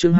Chương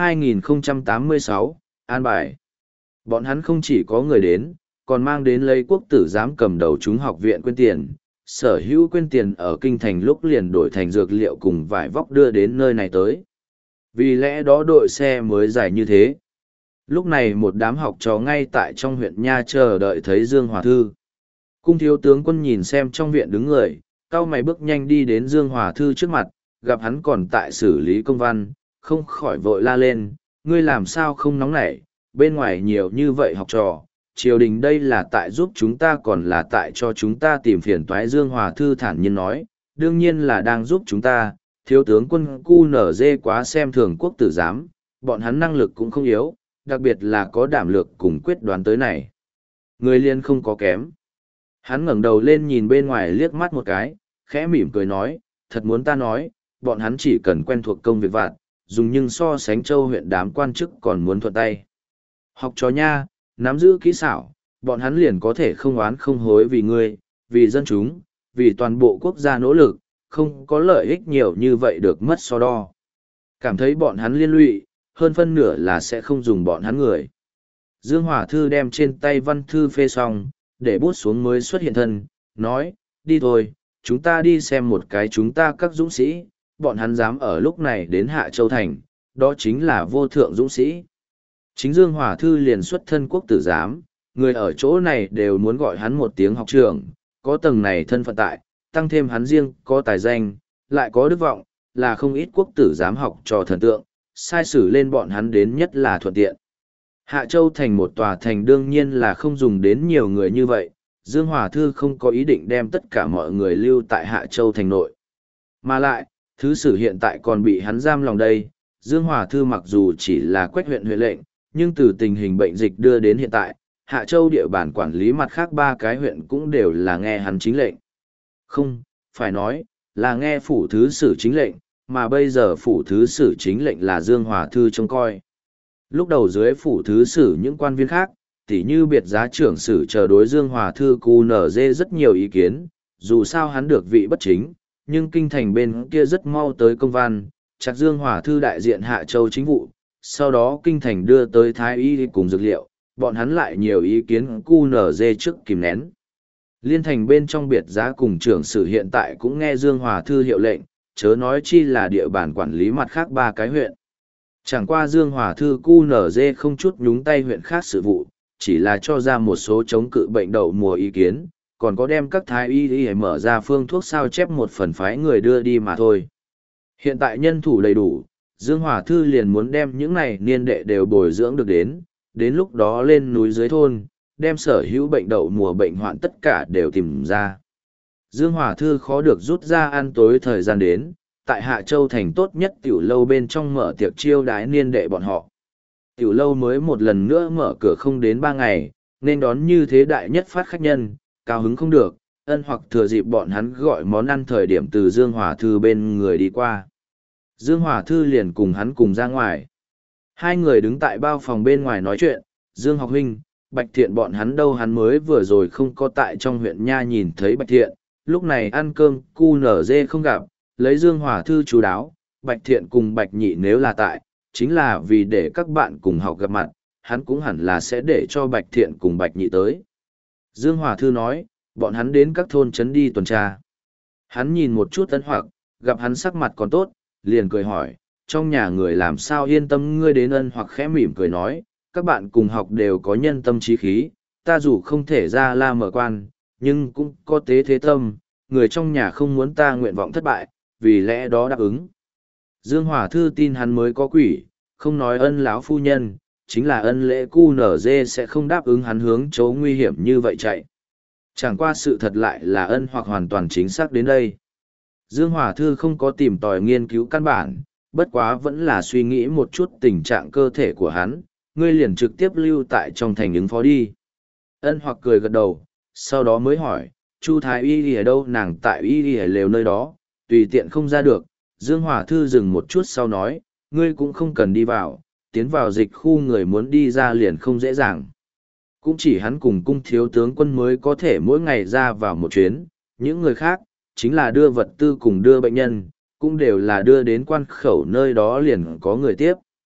2086, An bài. Bọn hắn không chỉ có người đến, còn mang đến lấy quốc tử giám cầm đầu chúng học viện quyên tiền. Sở hữu quyên tiền ở kinh thành lúc liền đổi thành dược liệu cùng vải vóc đưa đến nơi này tới. Vì lẽ đó đội xe mới dài như thế. Lúc này một đám học trò ngay tại trong huyện Nha chờ đợi thấy Dương Hòa Thư. Cung thiếu tướng quân nhìn xem trong viện đứng người, cau mày bước nhanh đi đến Dương Hòa Thư trước mặt, gặp hắn còn tại xử lý công văn, không khỏi vội la lên, ngươi làm sao không nóng nảy, bên ngoài nhiều như vậy học trò, triều đình đây là tại giúp chúng ta còn là tại cho chúng ta tìm phiền toái. Dương Hòa Thư thản nhiên nói, đương nhiên là đang giúp chúng ta, thiếu tướng quân cu nở dê quá xem thường quốc tử giám, bọn hắn năng lực cũng không yếu, đặc biệt là có đảm lược cùng quyết đoán tới này. Người liên không có kém. Hắn ngẩng đầu lên nhìn bên ngoài liếc mắt một cái, khẽ mỉm cười nói, thật muốn ta nói, bọn hắn chỉ cần quen thuộc công việc vặt, dùng nhưng so sánh châu huyện đám quan chức còn muốn thuận tay. Học trò nha, nắm giữ kỹ xảo, bọn hắn liền có thể không oán không hối vì ngươi, vì dân chúng, vì toàn bộ quốc gia nỗ lực, không có lợi ích nhiều như vậy được mất so đo. Cảm thấy bọn hắn liên lụy, hơn phân nửa là sẽ không dùng bọn hắn người. Dương Hòa Thư đem trên tay văn thư phê xong, để bút xuống mới xuất hiện thân, nói, đi thôi, chúng ta đi xem một cái chúng ta các dũng sĩ, bọn hắn dám ở lúc này đến Hạ Châu Thành, đó chính là vô thượng dũng sĩ. Chính Dương Hòa Thư liền xuất thân quốc tử giám, người ở chỗ này đều muốn gọi hắn một tiếng học trưởng, có tầng này thân phận tại, tăng thêm hắn riêng có tài danh, lại có đức vọng, là không ít quốc tử giám học trò thần tượng, sai sử lên bọn hắn đến nhất là thuận tiện. Hạ Châu Thành một tòa thành đương nhiên là không dùng đến nhiều người như vậy, Dương Hòa Thư không có ý định đem tất cả mọi người lưu tại Hạ Châu Thành nội. Mà lại, thứ sử hiện tại còn bị hắn giam lòng đây, Dương Hòa Thư mặc dù chỉ là quách huyện huyện lệnh, nhưng từ tình hình bệnh dịch đưa đến hiện tại, Hạ Châu địa bàn quản lý mặt khác ba cái huyện cũng đều là nghe hắn chính lệnh. Không, phải nói, là nghe phủ thứ sử chính lệnh, mà bây giờ phủ thứ sử chính lệnh là Dương Hòa Thư trông coi. Lúc đầu dưới phủ thứ sử những quan viên khác, tỉ như biệt giá trưởng sử chờ đối Dương Hòa Thư cu nở dê rất nhiều ý kiến, dù sao hắn được vị bất chính, nhưng kinh thành bên kia rất mau tới công văn, chắc Dương Hòa Thư đại diện Hạ Châu chính vụ, sau đó kinh thành đưa tới Thái Y cùng dược liệu, bọn hắn lại nhiều ý kiến cu nở dê trước kìm nén. Liên thành bên trong biệt giá cùng trưởng sử hiện tại cũng nghe Dương Hòa Thư hiệu lệnh, chớ nói chi là địa bàn quản lý mặt khác ba cái huyện. Chẳng qua Dương Hòa Thư cu nở dê không chút nhúng tay huyện khác sự vụ, chỉ là cho ra một số chống cự bệnh đậu mùa ý kiến, còn có đem các thái y mở ra phương thuốc sao chép một phần phái người đưa đi mà thôi. Hiện tại nhân thủ đầy đủ, Dương Hòa Thư liền muốn đem những này niên đệ đều bồi dưỡng được đến lúc đó lên núi dưới thôn, đem sở hữu bệnh đậu mùa bệnh hoạn tất cả đều tìm ra. Dương Hòa Thư khó được rút ra ăn tối thời gian đến, tại Hạ Châu Thành tốt nhất tiểu lâu bên trong mở tiệc chiêu đái niên đệ bọn họ. Tiểu lâu mới một lần nữa mở cửa không đến 3 ngày, nên đón như thế đại nhất phát khách nhân, cao hứng không được, ân hoặc thừa dịp bọn hắn gọi món ăn thời điểm từ Dương Hòa Thư bên người đi qua. Dương Hòa Thư liền cùng hắn cùng ra ngoài. Hai người đứng tại bao phòng bên ngoài nói chuyện, Dương học huynh, Bạch Thiện bọn hắn đâu, hắn mới vừa rồi không có tại trong huyện Nha nhìn thấy Bạch Thiện, lúc này ăn cơm cu nở dê không gặp, lấy Dương Hòa Thư chú đáo, Bạch Thiện cùng Bạch Nhị nếu là tại, chính là vì để các bạn cùng học gặp mặt, hắn cũng hẳn là sẽ để cho Bạch Thiện cùng Bạch Nhị tới. Dương Hòa Thư nói, bọn hắn đến các thôn trấn đi tuần tra. Hắn nhìn một chút Ân Hoặc, gặp hắn sắc mặt còn tốt, liền cười hỏi, trong nhà người làm sao yên tâm ngươi đến. Ân Hoặc khẽ mỉm cười nói, các bạn cùng học đều có nhân tâm trí khí, ta dù không thể ra la mở quan, nhưng cũng có tế thế tâm, người trong nhà không muốn ta nguyện vọng thất bại, vì lẽ đó đáp ứng. Dương Hòa Thư tin hắn mới có quỷ, không nói Ân lão phu nhân, chính là Ân lễ cu nở dê sẽ không đáp ứng hắn hướng chỗ nguy hiểm như vậy chạy. Chẳng qua sự thật lại là Ân Hoặc hoàn toàn chính xác đến đây. Dương Hòa Thư không có tìm tòi nghiên cứu căn bản, bất quá vẫn là suy nghĩ một chút tình trạng cơ thể của hắn, ngươi liền trực tiếp lưu tại trong thành ứng phó đi. Ân Hoặc cười gật đầu, sau đó mới hỏi, Chu Thái Y ở đâu? Nàng tại Y lều nơi đó, tùy tiện không ra được. Dương Hòa Thư dừng một chút sau nói, ngươi cũng không cần đi vào, tiến vào dịch khu người muốn đi ra liền không dễ dàng. Cũng chỉ hắn cùng cung thiếu tướng quân mới có thể mỗi ngày ra vào một chuyến, những người khác, chính là đưa vật tư cùng đưa bệnh nhân, cũng đều là đưa đến quan khẩu nơi đó liền có người tiếp.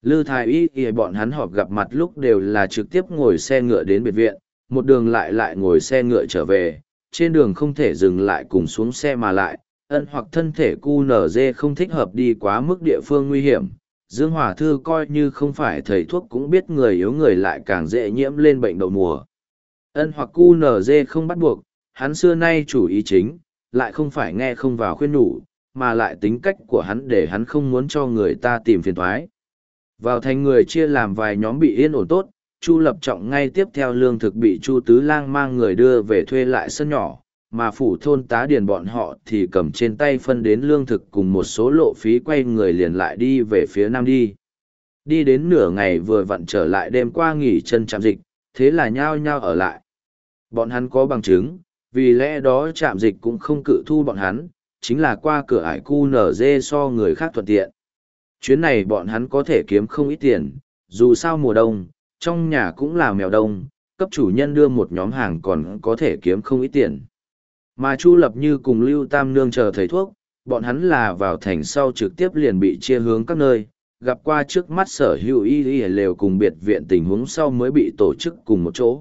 Lư Thái Y bọn hắn họp gặp mặt lúc đều là trực tiếp ngồi xe ngựa đến biệt viện, một đường lại ngồi xe ngựa trở về, trên đường không thể dừng lại cùng xuống xe mà lại, ân hoặc thân thể QNZ không thích hợp đi quá mức địa phương nguy hiểm. Dương Hòa Thư coi như không phải thầy thuốc cũng biết người yếu người lại càng dễ nhiễm lên bệnh đậu mùa. Ân hoặc QNZ không bắt buộc, hắn xưa nay chủ ý chính, lại không phải nghe không vào khuyên nhủ, mà lại tính cách của hắn để hắn không muốn cho người ta tìm phiền thoái. Vào thành người chia làm vài nhóm bị yên ổn tốt, Chu Lập Trọng ngay tiếp theo lương thực bị Chu Tứ Lang mang người đưa về thuê lại sân nhỏ, mà phủ thôn tá điền bọn họ thì cầm trên tay phân đến lương thực cùng một số lộ phí quay người liền lại đi về phía nam đi. Đi đến nửa ngày vừa vặn trở lại đêm qua nghỉ chân trạm dịch, thế là nhao nhao ở lại. Bọn hắn có bằng chứng, vì lẽ đó trạm dịch cũng không cự thu bọn hắn, chính là qua cửa ải QNZ so người khác thuận tiện. Chuyến này bọn hắn có thể kiếm không ít tiền, dù sao mùa đông, trong nhà cũng là mèo đông, cấp chủ nhân đưa một nhóm hàng còn có thể kiếm không ít tiền. Mà Chu Lập Như cùng Lưu Tam Nương chờ thầy thuốc, bọn hắn là vào thành sau trực tiếp liền bị chia hướng các nơi, gặp qua trước mắt sở hữu y lều cùng biệt viện tình huống sau mới bị tổ chức cùng một chỗ.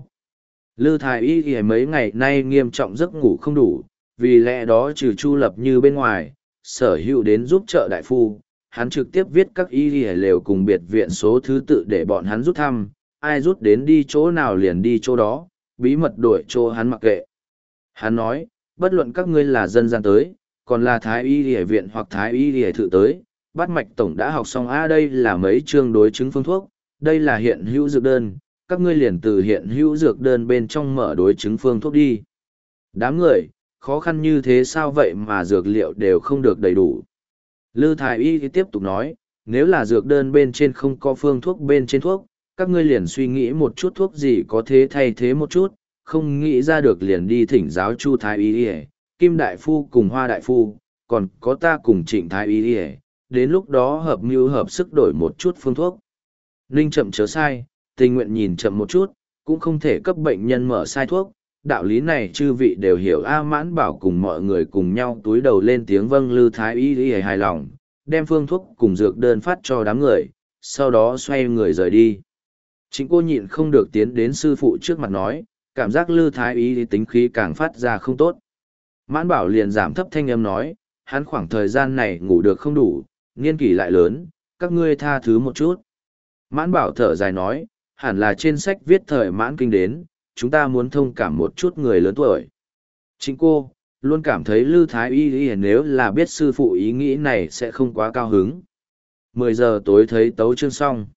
Lư Thái Y mấy ngày nay nghiêm trọng giấc ngủ không đủ, vì lẽ đó trừ Chu Lập Như bên ngoài, sở hữu đến giúp trợ đại phu, hắn trực tiếp viết các y lều cùng biệt viện số thứ tự để bọn hắn rút thăm, ai rút đến đi chỗ nào liền đi chỗ đó, bí mật đổi chỗ hắn mặc kệ. Hắn nói, bất luận các ngươi là dân gian tới, còn là Thái Y y viện hoặc Thái Y y thự tới, Bát Mạch Tổng đã học xong đây là mấy chương đối chứng phương thuốc, đây là hiện hữu dược đơn, các ngươi liền từ hiện hữu dược đơn bên trong mở đối chứng phương thuốc đi. Đám người, khó khăn như thế sao vậy mà dược liệu đều không được đầy đủ. Lư Thái Y tiếp tục nói, nếu là dược đơn bên trên không có phương thuốc bên trên thuốc, các ngươi liền suy nghĩ một chút thuốc gì có thế thay thế một chút, không nghĩ ra được liền đi thỉnh giáo Chu Thái Y, Kim Đại Phu cùng Hoa Đại Phu, còn có ta cùng Trịnh Thái Y, đến lúc đó hợp mưu hợp sức đổi một chút phương thuốc. Ninh chậm chớ sai, tình nguyện nhìn chậm một chút, cũng không thể cấp bệnh nhân mở sai thuốc. Đạo lý này chư vị đều hiểu. Mãn Bảo cùng mọi người cùng nhau túi đầu lên tiếng vâng. Lư Thái Y hài lòng, đem phương thuốc cùng dược đơn phát cho đám người, sau đó xoay người rời đi. Chính cô nhịn không được tiến đến sư phụ trước mặt nói, cảm giác Lư Thái Y tính khí càng phát ra không tốt. Mãn Bảo liền giảm thấp thanh âm nói, hắn khoảng thời gian này ngủ được không đủ, niên kỷ lại lớn, các ngươi tha thứ một chút. Mãn Bảo thở dài nói, hẳn là trên sách viết thời mãn kinh đến, chúng ta muốn thông cảm một chút người lớn tuổi. Chính cô, luôn cảm thấy Lư Thái Y nếu là biết sư phụ ý nghĩ này sẽ không quá cao hứng. 10 giờ tối thấy tấu chương xong.